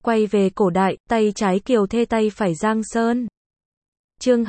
Quay về cổ đại, tay trái Kiều Thê tay phải Giang Sơn. Chương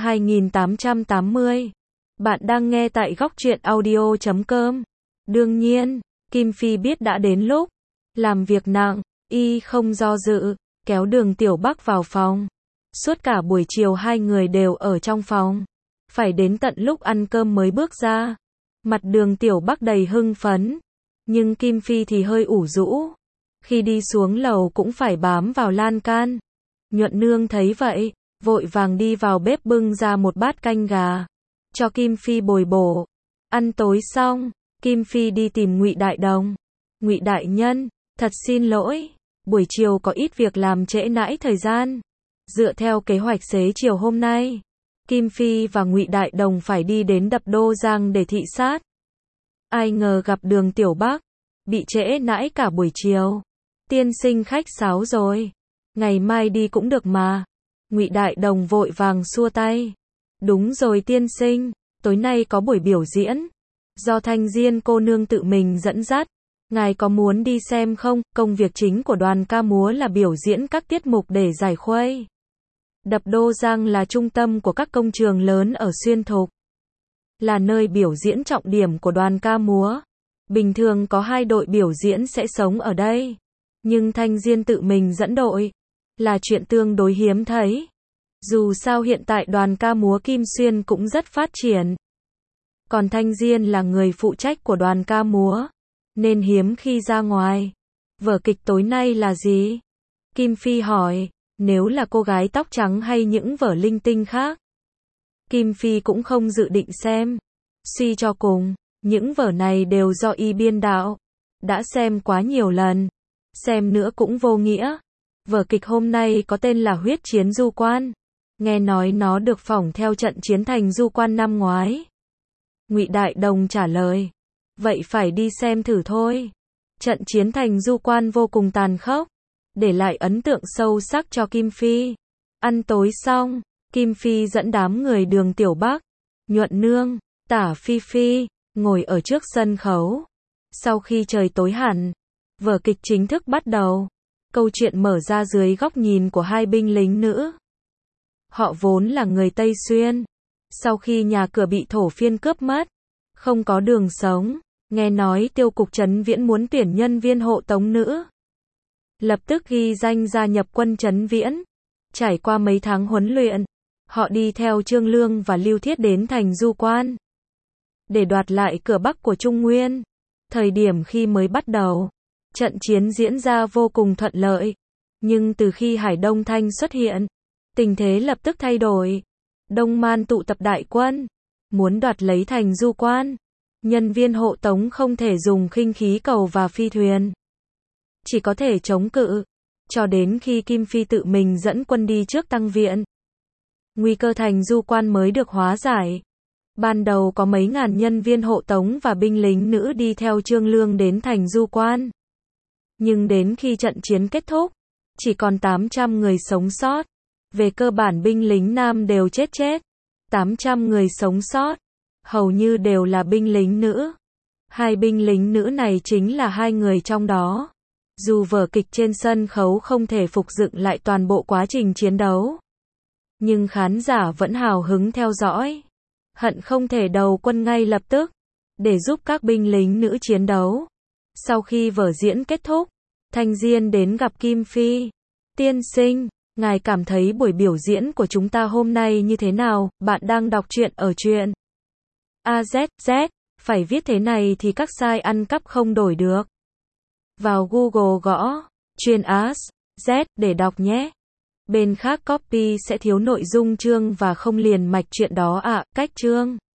2880. Bạn đang nghe tại góc truyện audio.com. Đương nhiên, Kim Phi biết đã đến lúc làm việc nặng, y không do dự, kéo Đường Tiểu Bắc vào phòng. Suốt cả buổi chiều hai người đều ở trong phòng, phải đến tận lúc ăn cơm mới bước ra. Mặt Đường Tiểu Bắc đầy hưng phấn, nhưng Kim Phi thì hơi ủ rũ. Khi đi xuống lầu cũng phải bám vào lan can. Nhuận Nương thấy vậy, vội vàng đi vào bếp bưng ra một bát canh gà, cho Kim Phi bồi bổ. Ăn tối xong, Kim Phi đi tìm Ngụy Đại Đồng. Ngụy đại nhân, thật xin lỗi, buổi chiều có ít việc làm trễ nải thời gian. Dựa theo kế hoạch xế chiều hôm nay, Kim Phi và Ngụy Đại Đồng phải đi đến Đập Đô Giang để thị sát. Ai ngờ gặp Đường Tiểu Bắc, bị trễ nải cả buổi chiều. Tiên sinh khách sáo rồi, ngày mai đi cũng được mà. Ngụy Đại Đồng vội vàng xua tay. Đúng rồi tiên sinh, tối nay có buổi biểu diễn, do Thanh Diên cô nương tự mình dẫn dắt. Ngài có muốn đi xem không? Công việc chính của đoàn ca múa là biểu diễn các tiết mục để giải khuây. Đập Đô Giang là trung tâm của các công trường lớn ở Xuyên Thục, là nơi biểu diễn trọng điểm của đoàn ca múa. Bình thường có 2 đội biểu diễn sẽ sống ở đây, nhưng Thanh Diên tự mình dẫn đội là chuyện tương đối hiếm thấy. Dù sao hiện tại đoàn ca múa Kim Xuyên cũng rất phát triển, còn Thanh Diên là người phụ trách của đoàn ca múa, nên hiếm khi ra ngoài. Vở kịch tối nay là gì? Kim Phi hỏi. Nếu là cô gái tóc trắng hay những vở linh tinh khác, Kim Phi cũng không dự định xem. Suy cho cùng, những vở này đều do y biên đạo, đã xem quá nhiều lần, xem nữa cũng vô nghĩa. Vở kịch hôm nay có tên là Huyết Chiến Du Quan, nghe nói nó được phỏng theo trận chiến thành Du Quan năm ngoái. Ngụy Đại Đồng trả lời. Vậy phải đi xem thử thôi. Trận chiến thành Du Quan vô cùng tàn khốc, để lại ấn tượng sâu sắc cho Kim Phi. Ăn tối xong, Kim Phi dẫn đám người Đường Tiểu Bắc, Nhuận Nương, Tả Phi Phi, ngồi ở trước sân khấu. Sau khi trời tối hẳn, vở kịch chính thức bắt đầu. Câu chuyện mở ra dưới góc nhìn của 2 binh lính nữ. Họ vốn là người Tây Xuyên. Sau khi nhà cửa bị thổ phiên cướp mất, không có đường sống, nghe nói Tiêu cục Trấn Viễn muốn tuyển nhân viên hộ tống nữ, lập tức ghi danh gia nhập quân Trấn Viễn. Trải qua mấy tháng huấn luyện, họ đi theo Trương Lương và Lưu Thiết đến thành Du Quan, để đoạt lại cửa Bắc của Trung Nguyên. Thời điểm khi mới bắt đầu, trận chiến diễn ra vô cùng thuận lợi. Nhưng từ khi Hải Đông Thanh xuất hiện, tình thế lập tức thay đổi. Đông Man tụ tập đại quân, muốn đoạt lấy thành Du Quan. Nhân viên hộ tống không thể dùng khinh khí cầu và phi thuyền, chỉ có thể chống cự, cho đến khi Kim Phi tự mình dẫn quân đi trước tăng viện. Nguy cơ thành Du Quan mới được hóa giải. Ban đầu có mấy ngàn nhân viên hộ tống và binh lính nữ đi theo Trương Lương đến thành Du Quan. Nhưng đến khi trận chiến kết thúc, chỉ còn 800 người sống sót. Về cơ bản binh lính nam đều chết. 800 người sống sót, hầu như đều là binh lính nữ. 2 binh lính nữ này chính là 2 người trong đó. Dù vở kịch trên sân khấu không thể phục dựng lại toàn bộ quá trình chiến đấu, nhưng khán giả vẫn hào hứng theo dõi, hận không thể đầu quân ngay lập tức, để giúp các binh lính nữ chiến đấu. Sau khi vở diễn kết thúc, Thanh Diên đến gặp Kim Phi. Tiên sinh, ngài cảm thấy buổi biểu diễn của chúng ta hôm nay như thế nào? Bạn đang đọc truyện ở truyện AZZ, phải viết thế này thì các sai ăn cắp không đổi được. Vào Google gõ truyện AZZ để đọc nhé. Bên khác copy sẽ thiếu nội dung chương và không liền mạch truyện đó ạ. Cách chương